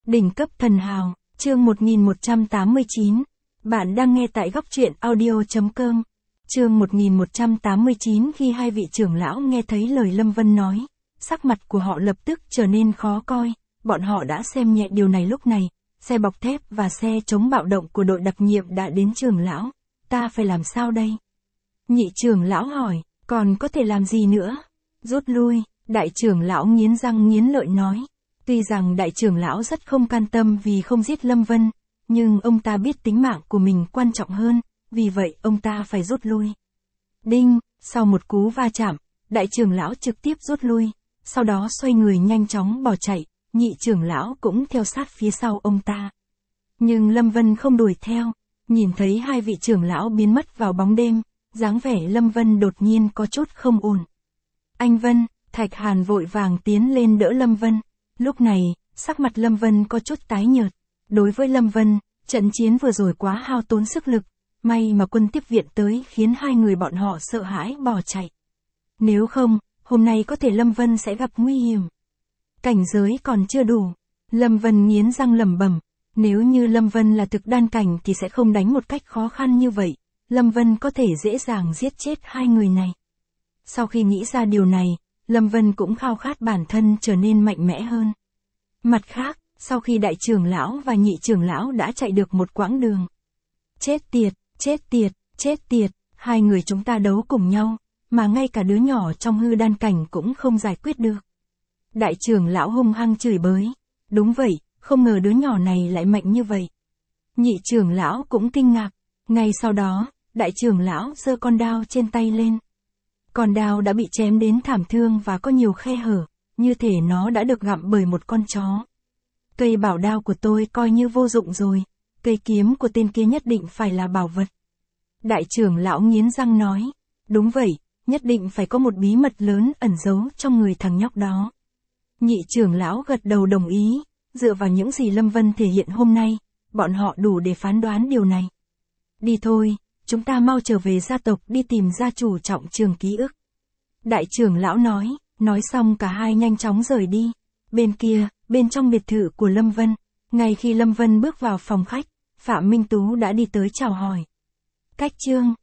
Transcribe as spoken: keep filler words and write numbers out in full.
Đỉnh cấp thần hào, chương một nghìn một trăm tám mươi chín. Bạn đang nghe tại góc truyện audio chấm com. Chương một nghìn một trăm tám mươi chín. Khi hai vị trưởng lão nghe thấy lời Lâm Vân nói, sắc mặt của họ lập tức trở nên khó coi, bọn họ đã xem nhẹ điều này. Lúc này, xe bọc thép và xe chống bạo động của đội đặc nhiệm đã đến. Trưởng lão, ta phải làm sao đây? Nhị trưởng lão hỏi, còn có thể làm gì nữa? Rút lui, đại trưởng lão nghiến răng nghiến lợi nói. Tuy rằng đại trưởng lão rất không can tâm vì không giết Lâm Vân, nhưng ông ta biết tính mạng của mình quan trọng hơn, vì vậy ông ta phải rút lui. Đinh, sau một cú va chạm, đại trưởng lão trực tiếp rút lui, sau đó xoay người nhanh chóng bỏ chạy, nhị trưởng lão cũng theo sát phía sau ông ta. Nhưng Lâm Vân không đuổi theo, nhìn thấy hai vị trưởng lão biến mất vào bóng đêm, dáng vẻ Lâm Vân đột nhiên có chút không ổn. Anh Vân, Thạch Hàn vội vàng tiến lên đỡ Lâm Vân. Lúc này, sắc mặt Lâm Vân có chút tái nhợt. Đối với Lâm Vân, trận chiến vừa rồi quá hao tốn sức lực, may mà quân tiếp viện tới khiến hai người bọn họ sợ hãi bỏ chạy. Nếu không, hôm nay có thể Lâm Vân sẽ gặp nguy hiểm. Cảnh giới còn chưa đủ. Lâm Vân nghiến răng lẩm bẩm, nếu như Lâm Vân là thực đan cảnh thì sẽ không đánh một cách khó khăn như vậy, Lâm Vân có thể dễ dàng giết chết hai người này. Sau khi nghĩ ra điều này, Lâm Vân cũng khao khát bản thân trở nên mạnh mẽ hơn. Mặt khác, sau khi đại trưởng lão và nhị trưởng lão đã chạy được một quãng đường. Chết tiệt, chết tiệt, chết tiệt, hai người chúng ta đấu cùng nhau, mà ngay cả đứa nhỏ trong hư đan cảnh cũng không giải quyết được. Đại trưởng lão hung hăng chửi bới. Đúng vậy, không ngờ đứa nhỏ này lại mạnh như vậy. Nhị trưởng lão cũng kinh ngạc. Ngay sau đó, đại trưởng lão giơ con đao trên tay lên. Con đao đã bị chém đến thảm thương và có nhiều khe hở, như thể nó đã được gặm bởi một con chó. Cây bảo đao của tôi coi như vô dụng rồi, cây kiếm của tên kia nhất định phải là bảo vật. Đại trưởng lão nghiến răng nói, đúng vậy, nhất định phải có một bí mật lớn ẩn giấu trong người thằng nhóc đó. Nhị trưởng lão gật đầu đồng ý, dựa vào những gì Lâm Vân thể hiện hôm nay, bọn họ đủ để phán đoán điều này. Đi thôi, chúng ta mau trở về gia tộc đi tìm gia chủ trọng trường ký ức. Đại trưởng lão nói, nói xong cả hai nhanh chóng rời đi. Bên kia, bên trong biệt thự của Lâm Vân, ngay khi Lâm Vân bước vào phòng khách, Phạm Minh Tú đã đi tới chào hỏi. Cách chương,